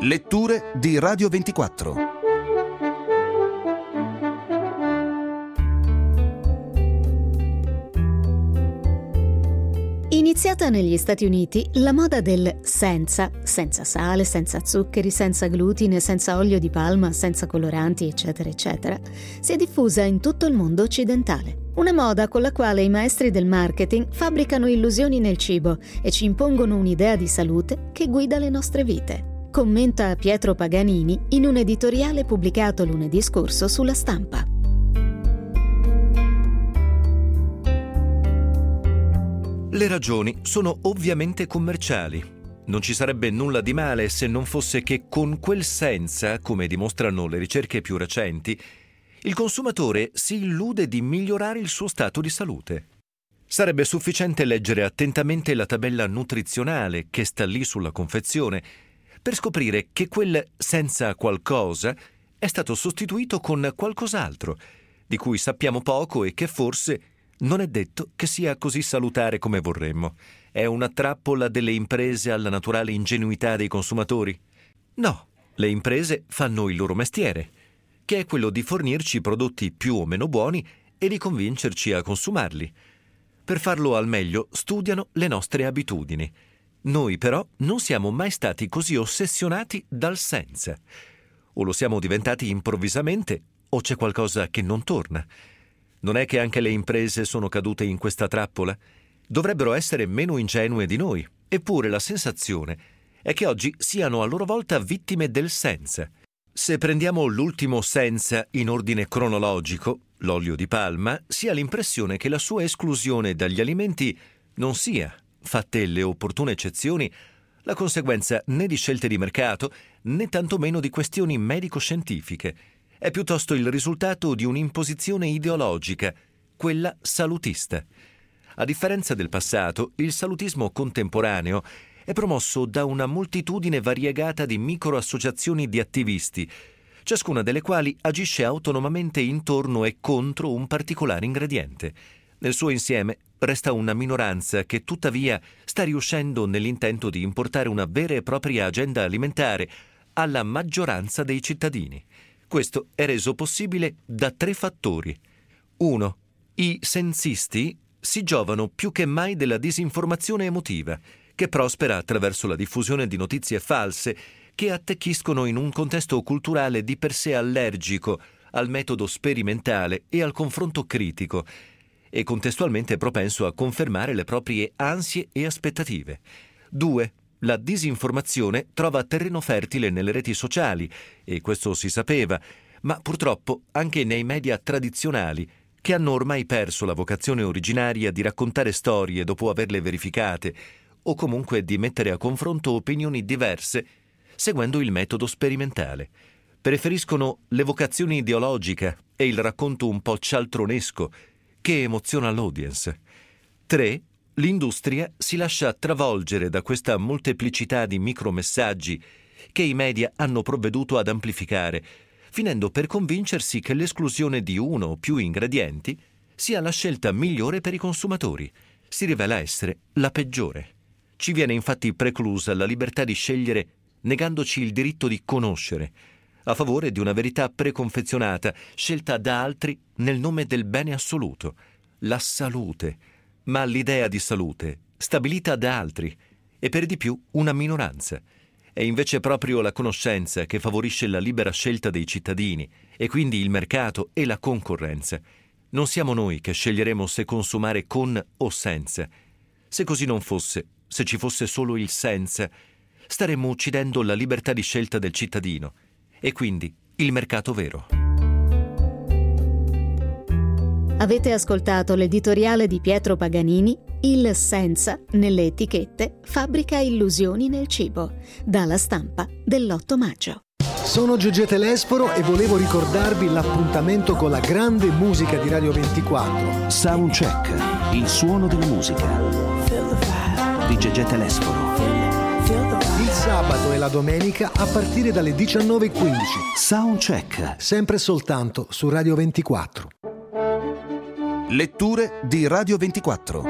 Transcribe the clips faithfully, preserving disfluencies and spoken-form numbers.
Letture di Radio ventiquattro. Iniziata negli Stati Uniti, la moda del senza, senza sale, senza zuccheri, senza glutine, senza olio di palma, senza coloranti, eccetera, eccetera, si è diffusa in tutto il mondo occidentale. Una moda con la quale i maestri del marketing fabbricano illusioni nel cibo e ci impongono un'idea di salute che guida le nostre vite. Commenta Pietro Paganini in un editoriale pubblicato lunedì scorso sulla Stampa. Le ragioni sono ovviamente commerciali. Non ci sarebbe nulla di male se non fosse che con quel senza, come dimostrano le ricerche più recenti, il consumatore si illude di migliorare il suo stato di salute. Sarebbe sufficiente leggere attentamente la tabella nutrizionale che sta lì sulla confezione per scoprire che quel senza qualcosa è stato sostituito con qualcos'altro, di cui sappiamo poco e che forse non è detto che sia così salutare come vorremmo. È una trappola delle imprese alla naturale ingenuità dei consumatori? No, le imprese fanno il loro mestiere, che è quello di fornirci prodotti più o meno buoni e di convincerci a consumarli. Per farlo al meglio studiano le nostre abitudini. Noi però non siamo mai stati così ossessionati dal senza. O lo siamo diventati improvvisamente o c'è qualcosa che non torna. Non è che anche le imprese sono cadute in questa trappola? Dovrebbero essere meno ingenue di noi. Eppure la sensazione è che oggi siano a loro volta vittime del senza. Se prendiamo l'ultimo senza in ordine cronologico, l'olio di palma, si ha l'impressione che la sua esclusione dagli alimenti non sia, fatte le opportune eccezioni, la conseguenza né di scelte di mercato né tantomeno di questioni medico-scientifiche. È piuttosto il risultato di un'imposizione ideologica, quella salutista. A differenza del passato, il salutismo contemporaneo è promosso da una moltitudine variegata di microassociazioni di attivisti, ciascuna delle quali agisce autonomamente intorno e contro un particolare ingrediente. Nel suo insieme resta una minoranza che tuttavia sta riuscendo nell'intento di importare una vera e propria agenda alimentare alla maggioranza dei cittadini. Questo è reso possibile da tre fattori. uno. I sensisti si giovano più che mai della disinformazione emotiva, che prospera attraverso la diffusione di notizie false che attecchiscono in un contesto culturale di per sé allergico al metodo sperimentale e al confronto critico, e contestualmente propenso a confermare le proprie ansie e aspettative. due. La disinformazione trova terreno fertile nelle reti sociali, e questo si sapeva, ma purtroppo anche nei media tradizionali, che hanno ormai perso la vocazione originaria di raccontare storie dopo averle verificate, o comunque di mettere a confronto opinioni diverse seguendo il metodo sperimentale. Preferiscono l'evocazione ideologica e il racconto un po' cialtronesco che emoziona l'audience. tre. L'industria si lascia travolgere da questa molteplicità di micromessaggi che i media hanno provveduto ad amplificare, finendo per convincersi che l'esclusione di uno o più ingredienti sia la scelta migliore per i consumatori. Si rivela essere la peggiore. Ci viene infatti preclusa la libertà di scegliere, negandoci il diritto di conoscere, a favore di una verità preconfezionata, scelta da altri nel nome del bene assoluto, la salute. Ma l'idea di salute, stabilita da altri, e per di più una minoranza. È invece proprio la conoscenza che favorisce la libera scelta dei cittadini, e quindi il mercato e la concorrenza. Non siamo noi che sceglieremo se consumare con o senza. Se così non fosse, se ci fosse solo il senza, staremmo uccidendo la libertà di scelta del cittadino, e quindi il mercato vero. Avete ascoltato l'editoriale di Pietro Paganini, Il senza, nelle etichette, fabbrica illusioni nel cibo, dalla Stampa dell'otto maggio. Sono Gigi Telesforo e volevo ricordarvi l'appuntamento con la grande musica di Radio ventiquattro. Soundcheck, il suono della musica. Di Gigi Telesforo. Il sabato e la domenica a partire dalle diciannove e quindici. Soundcheck. Sempre soltanto su Radio ventiquattro. Letture di Radio ventiquattro.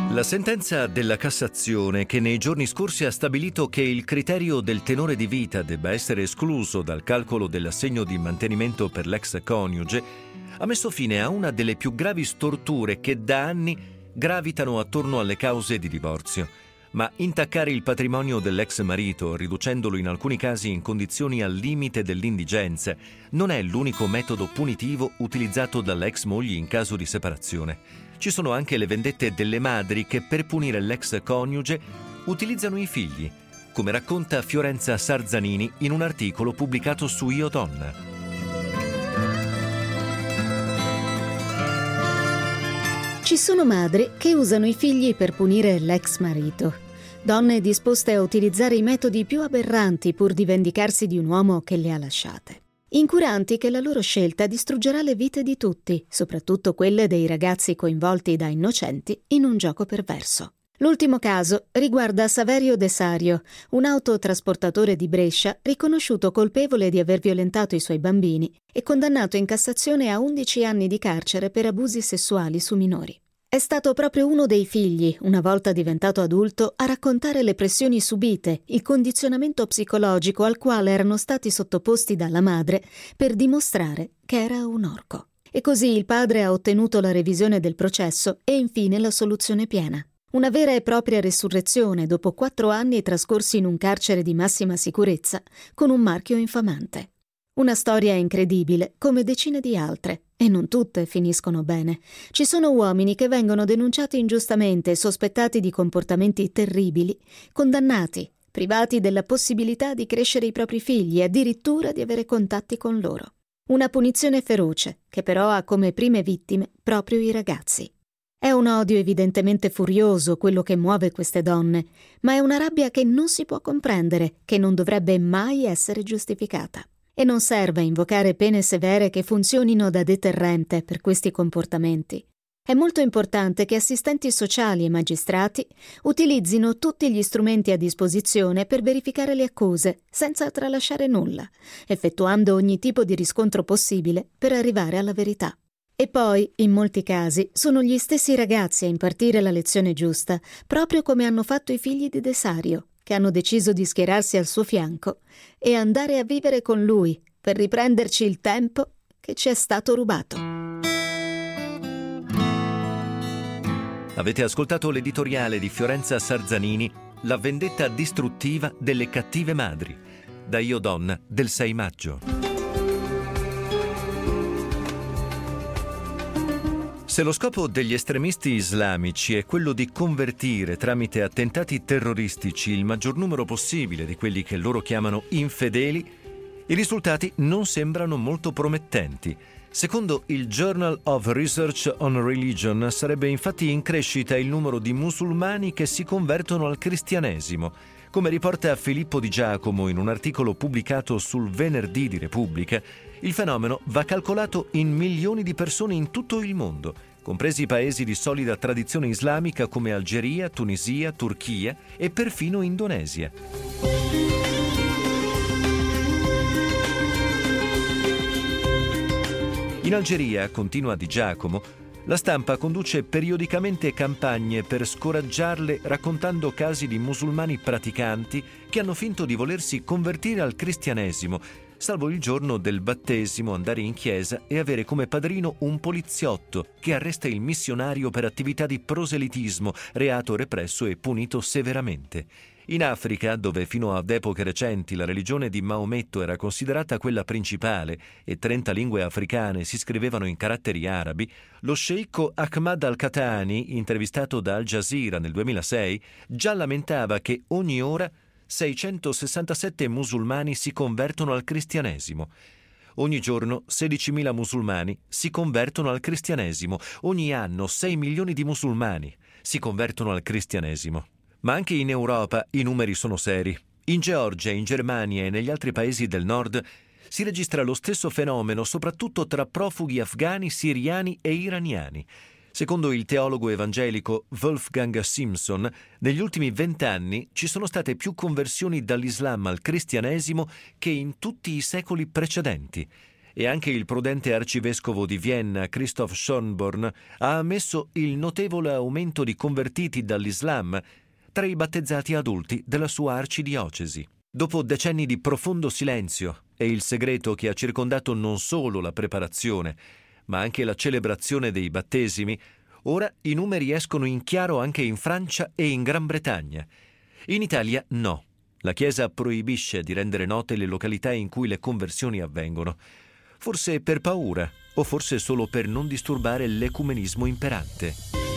La sentenza della Cassazione, che nei giorni scorsi ha stabilito che il criterio del tenore di vita debba essere escluso dal calcolo dell'assegno di mantenimento per l'ex coniuge, ha messo fine a una delle più gravi storture che da anni gravitano attorno alle cause di divorzio. Ma intaccare il patrimonio dell'ex marito, riducendolo in alcuni casi in condizioni al limite dell'indigenza, non è l'unico metodo punitivo utilizzato dalle ex mogli in caso di separazione. Ci sono anche le vendette delle madri che per punire l'ex coniuge utilizzano i figli, come racconta Fiorenza Sarzanini in un articolo pubblicato su Io Donna. Ci sono madri che usano i figli per punire l'ex marito, donne disposte a utilizzare i metodi più aberranti pur di vendicarsi di un uomo che le ha lasciate. Incuranti che la loro scelta distruggerà le vite di tutti, soprattutto quelle dei ragazzi coinvolti da innocenti in un gioco perverso. L'ultimo caso riguarda Saverio De Sario, un autotrasportatore di Brescia riconosciuto colpevole di aver violentato i suoi bambini e condannato in Cassazione a undici anni di carcere per abusi sessuali su minori. È stato proprio uno dei figli, una volta diventato adulto, a raccontare le pressioni subite, il condizionamento psicologico al quale erano stati sottoposti dalla madre per dimostrare che era un orco. E così il padre ha ottenuto la revisione del processo e infine la soluzione piena. Una vera e propria resurrezione dopo quattro anni trascorsi in un carcere di massima sicurezza con un marchio infamante. Una storia incredibile, come decine di altre, e non tutte finiscono bene. Ci sono uomini che vengono denunciati ingiustamente, sospettati di comportamenti terribili, condannati, privati della possibilità di crescere i propri figli e addirittura di avere contatti con loro. Una punizione feroce, che però ha come prime vittime proprio i ragazzi. È un odio evidentemente furioso quello che muove queste donne, ma è una rabbia che non si può comprendere, che non dovrebbe mai essere giustificata. E non serve invocare pene severe che funzionino da deterrente per questi comportamenti. È molto importante che assistenti sociali e magistrati utilizzino tutti gli strumenti a disposizione per verificare le accuse, senza tralasciare nulla, effettuando ogni tipo di riscontro possibile per arrivare alla verità. E poi, in molti casi, sono gli stessi ragazzi a impartire la lezione giusta, proprio come hanno fatto i figli di De Sario, che hanno deciso di schierarsi al suo fianco e andare a vivere con lui per riprenderci il tempo che ci è stato rubato. Avete ascoltato l'editoriale di Fiorenza Sarzanini, La vendetta distruttiva delle cattive madri, da Io Donna del sei maggio. Se lo scopo degli estremisti islamici è quello di convertire tramite attentati terroristici il maggior numero possibile di quelli che loro chiamano infedeli, i risultati non sembrano molto promettenti. Secondo il Journal of Research on Religion sarebbe infatti in crescita il numero di musulmani che si convertono al cristianesimo. Come riporta Filippo Di Giacomo in un articolo pubblicato sul Venerdì di Repubblica, il fenomeno va calcolato in milioni di persone in tutto il mondo, compresi paesi di solida tradizione islamica come Algeria, Tunisia, Turchia e perfino Indonesia. In Algeria, continua Di Giacomo, la stampa conduce periodicamente campagne per scoraggiarle raccontando casi di musulmani praticanti che hanno finto di volersi convertire al cristianesimo, salvo il giorno del battesimo andare in chiesa e avere come padrino un poliziotto che arresta il missionario per attività di proselitismo, reato represso e punito severamente. In Africa, dove fino ad epoche recenti la religione di Maometto era considerata quella principale e trenta lingue africane si scrivevano in caratteri arabi, lo sceicco Ahmad al-Qatani, intervistato da Al Jazeera nel duemilasei, già lamentava che ogni ora seicentosessantasette musulmani si convertono al cristianesimo. Ogni giorno sedicimila musulmani si convertono al cristianesimo. Ogni anno sei milioni di musulmani si convertono al cristianesimo. Ma anche in Europa i numeri sono seri. In Georgia, in Germania e negli altri paesi del nord si registra lo stesso fenomeno, soprattutto tra profughi afghani, siriani e iraniani. Secondo il teologo evangelico Wolfgang Simpson, negli ultimi vent'anni ci sono state più conversioni dall'Islam al cristianesimo che in tutti i secoli precedenti. e anche il prudente arcivescovo di Vienna, Christoph Schönborn, ha ammesso il notevole aumento di convertiti dall'Islam tra i battezzati adulti della sua arcidiocesi. Dopo decenni di profondo silenzio e il segreto che ha circondato non solo la preparazione, ma anche la celebrazione dei battesimi, ora i numeri escono in chiaro anche in Francia e in Gran Bretagna. In Italia no. La Chiesa proibisce di rendere note le località in cui le conversioni avvengono, forse per paura o forse solo per non disturbare l'ecumenismo imperante.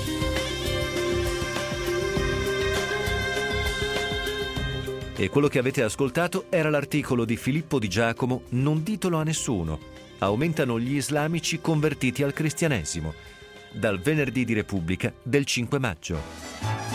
E quello che avete ascoltato era l'articolo di Filippo Di Giacomo, Non ditelo a nessuno. Aumentano gli islamici convertiti al cristianesimo, dal Venerdì di Repubblica del cinque maggio.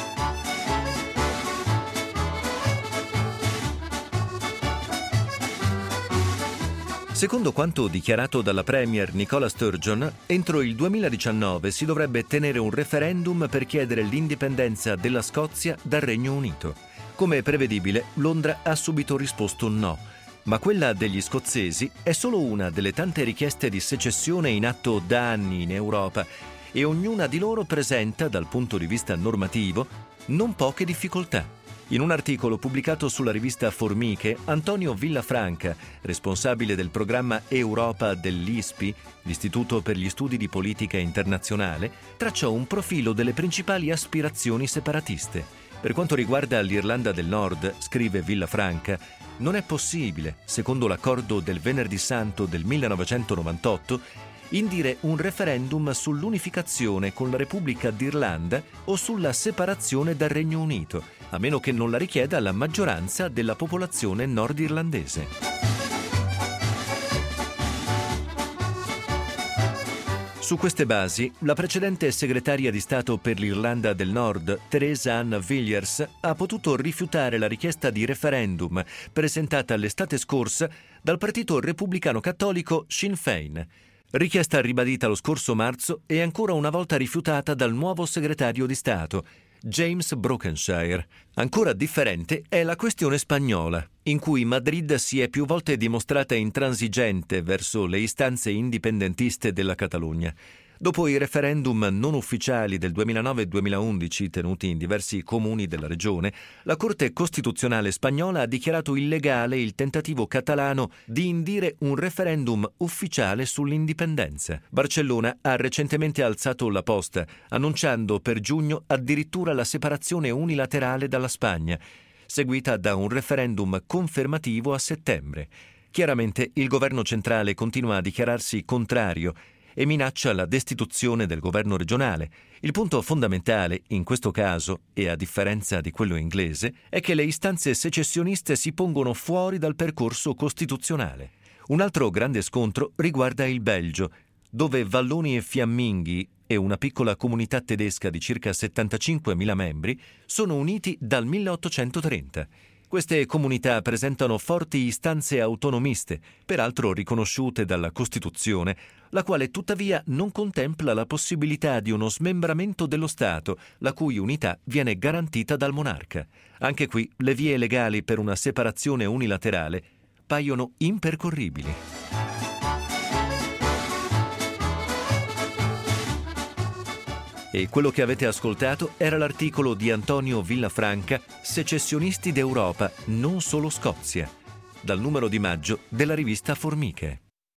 Secondo quanto dichiarato dalla Premier Nicola Sturgeon, entro il duemiladiciannove si dovrebbe tenere un referendum per chiedere l'indipendenza della Scozia dal Regno Unito. Come prevedibile, Londra ha subito risposto no, ma quella degli scozzesi è solo una delle tante richieste di secessione in atto da anni in Europa e ognuna di loro presenta, dal punto di vista normativo, non poche difficoltà. In un articolo pubblicato sulla rivista Formiche, Antonio Villafranca, responsabile del programma Europa dell'I S P I, l'Istituto per gli Studi di Politica Internazionale, tracciò un profilo delle principali aspirazioni separatiste. Per quanto riguarda l'Irlanda del Nord, scrive Villafranca, non è possibile, secondo l'accordo del Venerdì Santo del millenovecentonovantotto, indire un referendum sull'unificazione con la Repubblica d'Irlanda o sulla separazione dal Regno Unito, a meno che non la richieda la maggioranza della popolazione nordirlandese. Su queste basi, la precedente segretaria di Stato per l'Irlanda del Nord, Theresa Ann Villiers, ha potuto rifiutare la richiesta di referendum presentata l'estate scorsa dal partito repubblicano cattolico Sinn Féin. Richiesta ribadita lo scorso marzo e ancora una volta rifiutata dal nuovo segretario di Stato, James Brokenshire. Ancora differente è la questione spagnola, in cui Madrid si è più volte dimostrata intransigente verso le istanze indipendentiste della Catalogna. Dopo i referendum non ufficiali del duemilanove e duemilaundici tenuti in diversi comuni della regione, la Corte Costituzionale spagnola ha dichiarato illegale il tentativo catalano di indire un referendum ufficiale sull'indipendenza. Barcellona ha recentemente alzato la posta, annunciando per giugno addirittura la separazione unilaterale dalla Spagna, seguita da un referendum confermativo a settembre. Chiaramente il governo centrale continua a dichiararsi contrario e minaccia la destituzione del governo regionale. Il punto fondamentale, in questo caso, e a differenza di quello inglese, è che le istanze secessioniste si pongono fuori dal percorso costituzionale. Un altro grande scontro riguarda il Belgio, dove valloni e fiamminghi e una piccola comunità tedesca di circa settantacinquemila membri sono uniti dal milleottocentotrenta. Queste comunità presentano forti istanze autonomiste, peraltro riconosciute dalla Costituzione, la quale tuttavia non contempla la possibilità di uno smembramento dello Stato, la cui unità viene garantita dal monarca. Anche qui le vie legali per una separazione unilaterale paiono impercorribili. E quello che avete ascoltato era l'articolo di Antonio Villafranca, Secessionisti d'Europa, non solo Scozia, dal numero di maggio della rivista Formiche.